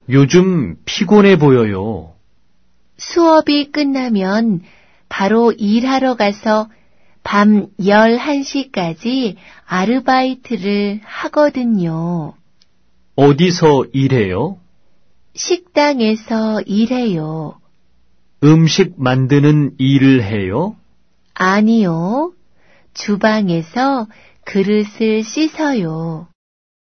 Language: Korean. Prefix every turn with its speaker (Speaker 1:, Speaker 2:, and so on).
Speaker 1: 요즘 피곤해 보여요.
Speaker 2: 수업이 끝나면 바로 일하러 가서 밤 11시까지 아르바이트를 하거든요.
Speaker 1: 어디서 일해요?
Speaker 2: 식당에서 일해요.
Speaker 1: 음식 만드는 일을 해요?
Speaker 2: 아니요. 주방에서 그릇을 씻어요.